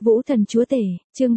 Vũ Thần Chúa Tể, chương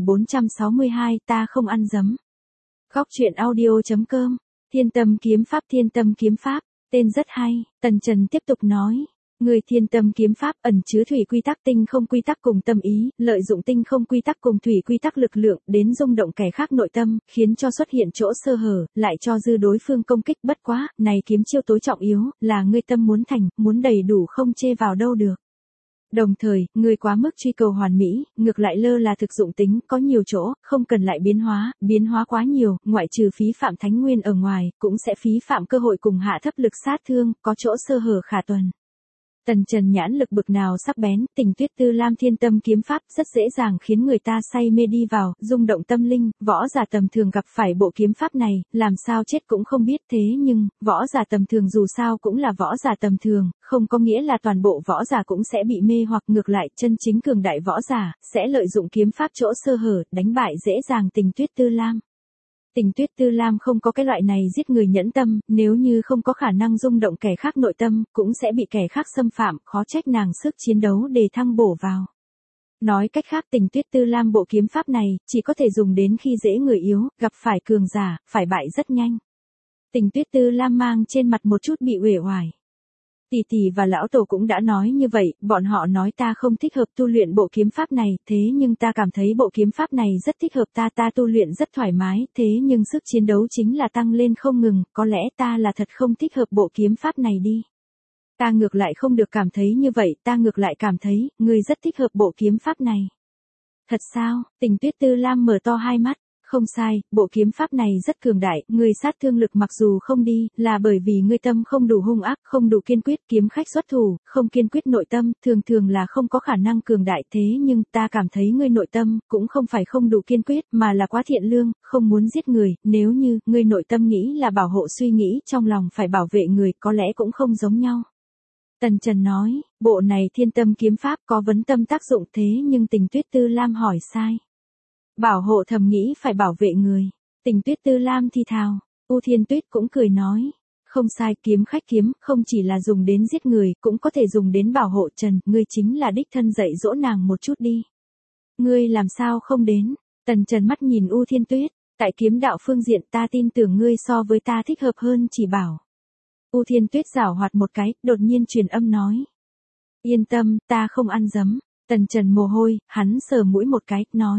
3462, ta không ăn dấm. Góc truyện audio.com, Thiên Tâm Kiếm Pháp. Thiên Tâm Kiếm Pháp, tên rất hay, Tần Trần tiếp tục nói. Người Thiên Tâm Kiếm Pháp ẩn chứa thủy quy tắc tinh không quy tắc cùng tâm ý, lợi dụng tinh không quy tắc cùng thủy quy tắc lực lượng, đến rung động kẻ khác nội tâm, khiến cho xuất hiện chỗ sơ hở, lại cho dư đối phương công kích. Bất quá, này kiếm chiêu tối trọng yếu, là ngươi tâm muốn thành, muốn đầy đủ không chê vào đâu được. Đồng thời, người quá mức truy cầu hoàn mỹ, ngược lại lơ là thực dụng tính, có nhiều chỗ, không cần lại biến hóa quá nhiều, ngoại trừ phí phạm thánh nguyên ở ngoài, cũng sẽ phí phạm cơ hội cùng hạ thấp lực sát thương, có chỗ sơ hở khả tuần. Tần Trần nhãn lực bực nào sắc bén, Tình Tuyết Tư Lam Thiên Tâm Kiếm Pháp rất dễ dàng khiến người ta say mê đi vào, rung động tâm linh. Võ giả tầm thường gặp phải bộ kiếm pháp này, làm sao chết cũng không biết. Thế nhưng, võ giả tầm thường dù sao cũng là võ giả tầm thường, không có nghĩa là toàn bộ võ giả cũng sẽ bị mê hoặc. Ngược lại, chân chính cường đại võ giả sẽ lợi dụng kiếm pháp chỗ sơ hở, đánh bại dễ dàng Tình Tuyết Tư Lam. Tình Tuyết Tư Lam không có cái loại này giết người nhẫn tâm, nếu như không có khả năng rung động kẻ khác nội tâm, cũng sẽ bị kẻ khác xâm phạm, khó trách nàng sức chiến đấu đề thăng bổ vào. Nói cách khác, Tình Tuyết Tư Lam bộ kiếm pháp này, chỉ có thể dùng đến khi dễ người yếu, gặp phải cường giả, phải bại rất nhanh. Tình Tuyết Tư Lam mang trên mặt một chút bị uể oải. Tỷ tỷ và lão tổ cũng đã nói như vậy, bọn họ nói ta không thích hợp tu luyện bộ kiếm pháp này, thế nhưng ta cảm thấy bộ kiếm pháp này rất thích hợp ta tu luyện rất thoải mái, thế nhưng sức chiến đấu chính là tăng lên không ngừng, có lẽ ta là thật không thích hợp bộ kiếm pháp này đi. Ta ngược lại không được cảm thấy như vậy, ta ngược lại cảm thấy, ngươi rất thích hợp bộ kiếm pháp này. Thật sao? Tình Tuyết Tư Lam mở to hai mắt. Không sai, bộ kiếm pháp này rất cường đại, người sát thương lực mặc dù không đi, là bởi vì ngươi tâm không đủ hung ác, không đủ kiên quyết. Kiếm khách xuất thủ, không kiên quyết nội tâm, thường là không có khả năng cường đại. Thế nhưng, ta cảm thấy ngươi nội tâm, cũng không phải không đủ kiên quyết, mà là quá thiện lương, không muốn giết người. Nếu như, ngươi nội tâm nghĩ là bảo hộ suy nghĩ, trong lòng phải bảo vệ người, có lẽ cũng không giống nhau. Tần Trần nói, bộ này Thiên Tâm Kiếm Pháp có vấn tâm tác dụng, thế nhưng Tình Tuyết Tư Lam hỏi sai. Bảo hộ thầm nghĩ phải bảo vệ người. Tình Tuyết Tư Lam thì thào. U Thiên Tuyết cũng cười nói. Không sai, kiếm khách kiếm, không chỉ là dùng đến giết người, cũng có thể dùng đến bảo hộ. Trần, ngươi chính là đích thân dạy dỗ nàng một chút đi. Ngươi làm sao không đến? Tần Trần mắt nhìn U Thiên Tuyết. Tại kiếm đạo phương diện ta tin tưởng ngươi so với ta thích hợp hơn chỉ bảo. U Thiên Tuyết giảo hoạt một cái, đột nhiên truyền âm nói. Yên tâm, ta không ăn dấm. Tần Trần mồ hôi, hắn sờ mũi một cái, nói.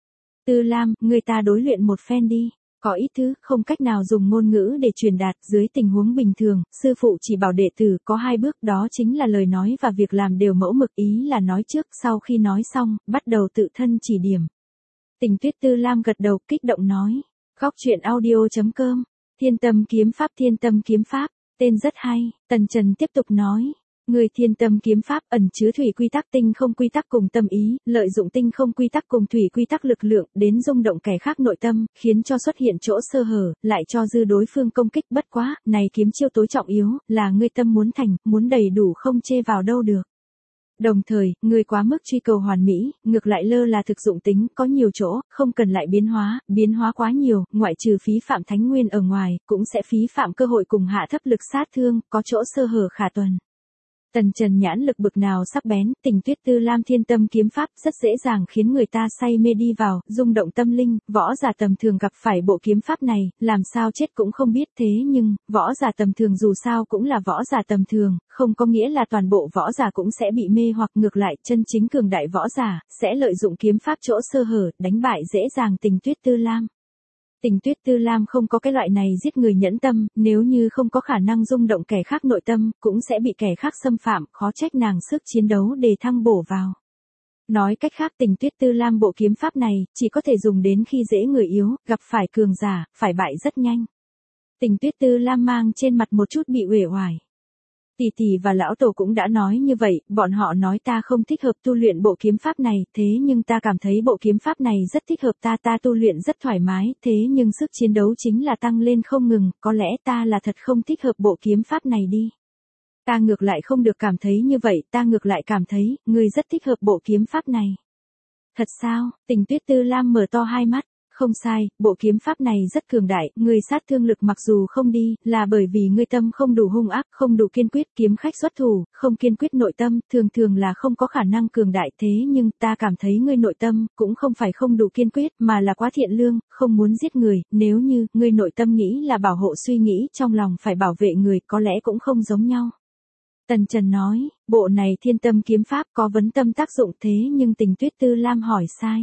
Tư Lam, người ta đối luyện một phen đi. Có ít thứ, không cách nào dùng ngôn ngữ để truyền đạt. Dưới tình huống bình thường, sư phụ chỉ bảo đệ tử có hai bước, đó chính là lời nói và việc làm đều mẫu mực, ý là nói trước, sau khi nói xong, bắt đầu tự thân chỉ điểm. Tình Tuyết Tư Lam gật đầu, kích động nói. Góc truyện audio.com, Thiên Tâm Kiếm Pháp. Thiên Tâm Kiếm Pháp, tên rất hay, Tần Trần tiếp tục nói. Người Thiên Tâm Kiếm Pháp ẩn chứa thủy quy tắc tinh không quy tắc cùng tâm ý, lợi dụng tinh không quy tắc cùng thủy quy tắc lực lượng, đến rung động kẻ khác nội tâm, khiến cho xuất hiện chỗ sơ hở, lại cho dư đối phương công kích. Bất quá, này kiếm chiêu tối trọng yếu, là ngươi tâm muốn thành, muốn đầy đủ không chê vào đâu được. Đồng thời, người quá mức truy cầu hoàn mỹ, ngược lại lơ là thực dụng tính, có nhiều chỗ, không cần lại biến hóa quá nhiều, ngoại trừ phí phạm thánh nguyên ở ngoài, cũng sẽ phí phạm cơ hội cùng hạ thấp lực sát thương, có chỗ sơ hở khả tuần. Tần Trần nhãn lực bực nào sắc bén, Tình Tuyết Tư Lam Thiên Tâm Kiếm Pháp rất dễ dàng khiến người ta say mê đi vào, rung động tâm linh. Võ giả tầm thường gặp phải bộ kiếm pháp này, làm sao chết cũng không biết. Thế nhưng, võ giả tầm thường dù sao cũng là võ giả tầm thường, không có nghĩa là toàn bộ võ giả cũng sẽ bị mê hoặc. Ngược lại, chân chính cường đại võ giả sẽ lợi dụng kiếm pháp chỗ sơ hở, đánh bại dễ dàng Tình Tuyết Tư Lam. Tình Tuyết Tư Lam không có cái loại này giết người nhẫn tâm, nếu như không có khả năng rung động kẻ khác nội tâm, cũng sẽ bị kẻ khác xâm phạm, khó trách nàng sức chiến đấu đề thăng bổ vào. Nói cách khác, Tình Tuyết Tư Lam bộ kiếm pháp này, chỉ có thể dùng đến khi dễ người yếu, gặp phải cường giả, phải bại rất nhanh. Tình Tuyết Tư Lam mang trên mặt một chút bị uể oải. Tỷ tỷ và lão tổ cũng đã nói như vậy, bọn họ nói ta không thích hợp tu luyện bộ kiếm pháp này, thế nhưng ta cảm thấy bộ kiếm pháp này rất thích hợp ta tu luyện rất thoải mái, thế nhưng sức chiến đấu chính là tăng lên không ngừng, có lẽ ta là thật không thích hợp bộ kiếm pháp này đi. Ta ngược lại không được cảm thấy như vậy, ta ngược lại cảm thấy, ngươi rất thích hợp bộ kiếm pháp này. Thật sao? Tình Tuyết Tư Lam mở to hai mắt. Không sai, bộ kiếm pháp này rất cường đại, người sát thương lực mặc dù không đi, là bởi vì ngươi tâm không đủ hung ác, không đủ kiên quyết, kiếm khách xuất thủ, không kiên quyết nội tâm, thường thường là không có khả năng cường đại thế nhưng ta cảm thấy ngươi nội tâm, cũng không phải không đủ kiên quyết, mà là quá thiện lương, không muốn giết người, nếu như, ngươi nội tâm nghĩ là bảo hộ suy nghĩ trong lòng phải bảo vệ người, có lẽ cũng không giống nhau. Tần Trần nói, bộ này thiên tâm kiếm pháp có vấn tâm tác dụng thế nhưng Tình Tuyết Tư Lam hỏi sai.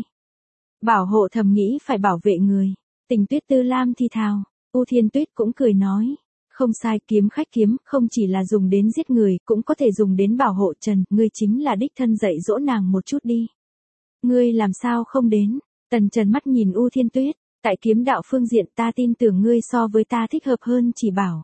Bảo hộ thầm nghĩ phải bảo vệ người. Tình Tuyết Tư Lam thì thào, U Thiên Tuyết cũng cười nói. Không sai, kiếm khách kiếm không chỉ là dùng đến giết người, cũng có thể dùng đến bảo hộ Trần, ngươi chính là đích thân dạy dỗ nàng một chút đi. Ngươi làm sao không đến? Tần Trần mắt nhìn U Thiên Tuyết, tại kiếm đạo phương diện ta tin tưởng ngươi so với ta thích hợp hơn chỉ bảo.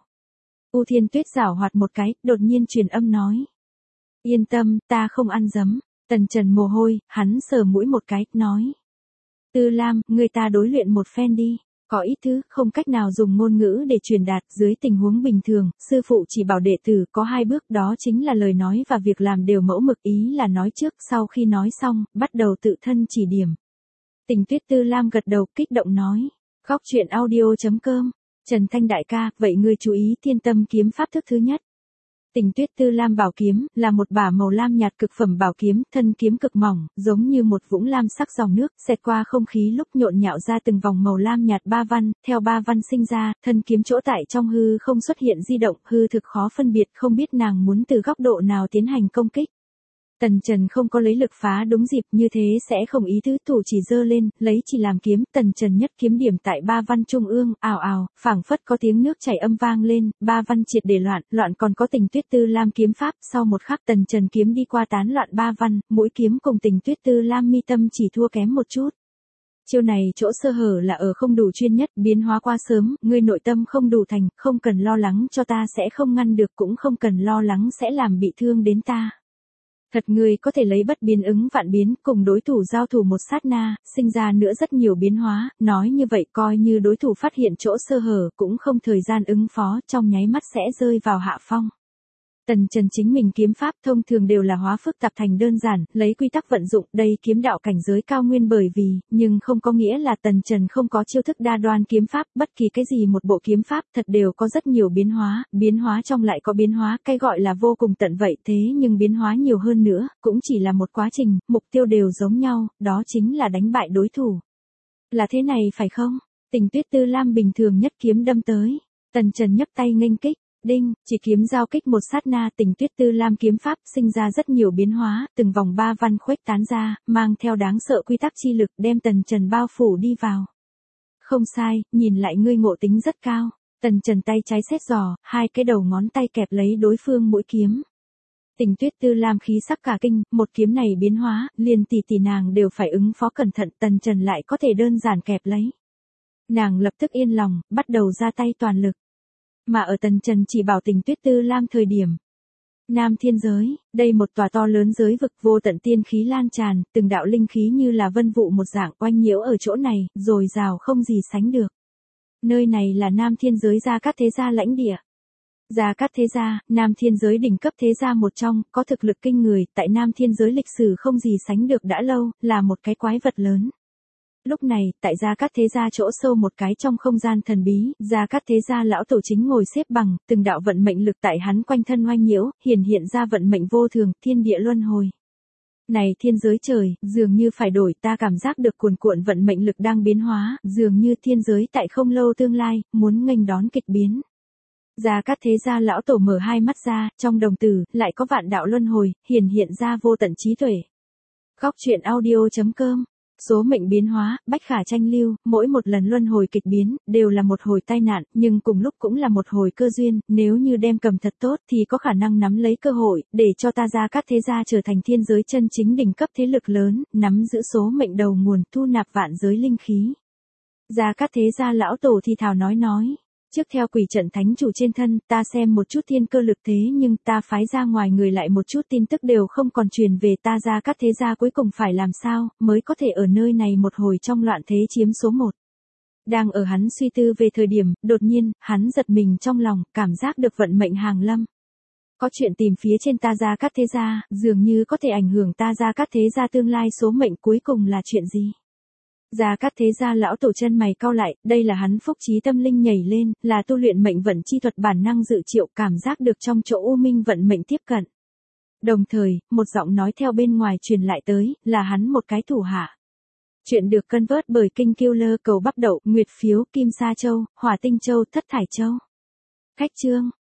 U Thiên Tuyết giảo hoạt một cái, đột nhiên truyền âm nói. Yên tâm, ta không ăn dấm. Tần Trần mồ hôi, hắn sờ mũi một cái, nói. Tư Lam, người ta đối luyện một phen đi. Có ít thứ, không cách nào dùng ngôn ngữ để truyền đạt, dưới tình huống bình thường, sư phụ chỉ bảo đệ tử có 2 bước, đó chính là lời nói và việc làm đều mẫu mực, ý là nói trước, sau khi nói xong, bắt đầu tự thân chỉ điểm. Tình Tuyết Tư Lam gật đầu, kích động nói. Góc truyện audio.com. Trần Thanh đại ca, vậy ngươi chú ý thiên tâm kiếm pháp thức thứ nhất. Tình Tuyết Tư Lam bảo kiếm, là một bả màu lam nhạt cực phẩm bảo kiếm, thân kiếm cực mỏng, giống như một vũng lam sắc dòng nước, xẹt qua không khí lúc nhộn nhạo ra từng vòng màu lam nhạt ba văn, theo ba văn sinh ra, thân kiếm chỗ tại trong hư không xuất hiện di động, hư thực khó phân biệt, không biết nàng muốn từ góc độ nào tiến hành công kích. Tần Trần không có lấy lực phá đúng dịp, như thế sẽ không ý tứ, thủ chỉ giơ lên, lấy chỉ làm kiếm, Tần Trần nhất kiếm điểm tại ba văn trung ương, ào ào, phảng phất có tiếng nước chảy âm vang lên, ba văn triệt để loạn còn có Tình Tuyết Tư Lam kiếm pháp, sau một khắc Tần Trần kiếm đi qua tán loạn ba văn, mũi kiếm cùng Tình Tuyết Tư Lam mi tâm chỉ thua kém một chút. Chiêu này chỗ sơ hở là ở không đủ chuyên nhất, biến hóa quá sớm, ngươi nội tâm không đủ thành, không cần lo lắng cho ta sẽ không ngăn được, cũng không cần lo lắng sẽ làm bị thương đến ta. Thật người có thể lấy bất biến ứng vạn biến, cùng đối thủ giao thủ một sát na, sinh ra nữa rất nhiều biến hóa, nói như vậy coi như đối thủ phát hiện chỗ sơ hở, cũng không thời gian ứng phó, trong nháy mắt sẽ rơi vào hạ phong. Tần Trần chính mình kiếm pháp thông thường đều là hóa phức tạp thành đơn giản, lấy quy tắc vận dụng, đây kiếm đạo cảnh giới cao nguyên bởi vì, nhưng không có nghĩa là Tần Trần không có chiêu thức đa đoan kiếm pháp, bất kỳ cái gì một bộ kiếm pháp thật đều có rất nhiều biến hóa trong lại có biến hóa, cái gọi là vô cùng tận vậy thế nhưng biến hóa nhiều hơn nữa, cũng chỉ là một quá trình, mục tiêu đều giống nhau, đó chính là đánh bại đối thủ. Là thế này phải không? Tình Tuyết Tư Lam bình thường nhất kiếm đâm tới, Tần Trần nhấc tay nghênh kích. Đinh, chỉ kiếm giao kích một sát na, Tình Tuyết Tư Lam kiếm pháp sinh ra rất nhiều biến hóa, từng vòng ba văn khuếch tán ra, mang theo đáng sợ quy tắc chi lực đem Tần Trần bao phủ đi vào. Không sai, nhìn lại ngươi ngộ tính rất cao. Tần Trần tay trái xét giò, 2 cái đầu ngón tay kẹp lấy đối phương mũi kiếm. Tình Tuyết Tư Lam khí sắc cả kinh, một kiếm này biến hóa, liền tỷ nàng đều phải ứng phó cẩn thận, Tần Trần lại có thể đơn giản kẹp lấy. Nàng lập tức yên lòng, bắt đầu ra tay toàn lực. Mà ở Tần Trần chỉ bảo Tình Tuyết Tư Lam thời điểm. Nam thiên giới, đây một tòa to lớn giới vực vô tận tiên khí lan tràn, từng đạo linh khí như là vân vụ một dạng oanh nhiễu ở chỗ này, rồi rào không gì sánh được. Nơi này là Nam thiên giới Gia Cát Thế Gia lãnh địa. Gia Cát Thế Gia, Nam thiên giới đỉnh cấp thế gia một trong, có thực lực kinh người, tại Nam thiên giới lịch sử không gì sánh được đã lâu, là một cái quái vật lớn. Lúc này, tại Gia Cát Thế Gia chỗ sâu một cái trong không gian thần bí, Gia Cát Thế Gia lão tổ chính ngồi xếp bằng, từng đạo vận mệnh lực tại hắn quanh thân oanh nhiễu, hiện ra vận mệnh vô thường, thiên địa luân hồi. Này thiên giới trời, dường như phải đổi, ta cảm giác được cuồn cuộn vận mệnh lực đang biến hóa, dường như thiên giới tại không lâu tương lai, muốn nghênh đón kịch biến. Gia Cát Thế Gia lão tổ mở 2 mắt ra, trong đồng tử, lại có vạn đạo luân hồi, hiện ra vô tận trí tuệ. Góc truyện audio.com. Số mệnh biến hóa, bách khả tranh lưu, mỗi một lần luân hồi kịch biến, đều là một hồi tai nạn, nhưng cùng lúc cũng là một hồi cơ duyên, nếu như đem cầm thật tốt thì có khả năng nắm lấy cơ hội, để cho ta Gia Cát Thế Gia trở thành thiên giới chân chính đỉnh cấp thế lực lớn, nắm giữ số mệnh đầu nguồn, thu nạp vạn giới linh khí. Gia Cát Thế Gia lão tổ thì thào nói. Trước theo quỷ trận thánh chủ trên thân, ta xem một chút thiên cơ lực thế nhưng ta phái ra ngoài người lại một chút tin tức đều không còn truyền về ta Gia Cát Thế Gia cuối cùng phải làm sao, mới có thể ở nơi này một hồi trong loạn thế chiếm số 1. Đang ở hắn suy tư về thời điểm, đột nhiên, hắn giật mình trong lòng, cảm giác được vận mệnh hàng lâm. Có chuyện tìm phía trên ta Gia Cát Thế Gia, dường như có thể ảnh hưởng ta Gia Cát Thế Gia tương lai số mệnh cuối cùng là chuyện gì? Gia Cát Thế Gia lão tổ chân mày cau lại, đây là hắn phúc trí tâm linh nhảy lên, là tu luyện mệnh vận chi thuật bản năng dự triệu cảm giác được trong chỗ u minh vận mệnh tiếp cận. Đồng thời, một giọng nói theo bên ngoài truyền lại tới, là hắn một cái thủ hạ. Chuyện được cân vớt bởi Kinh Killer cầu bắp đậu, nguyệt phiếu, kim sa châu, hỏa tinh châu, thất thải châu. Khách chương.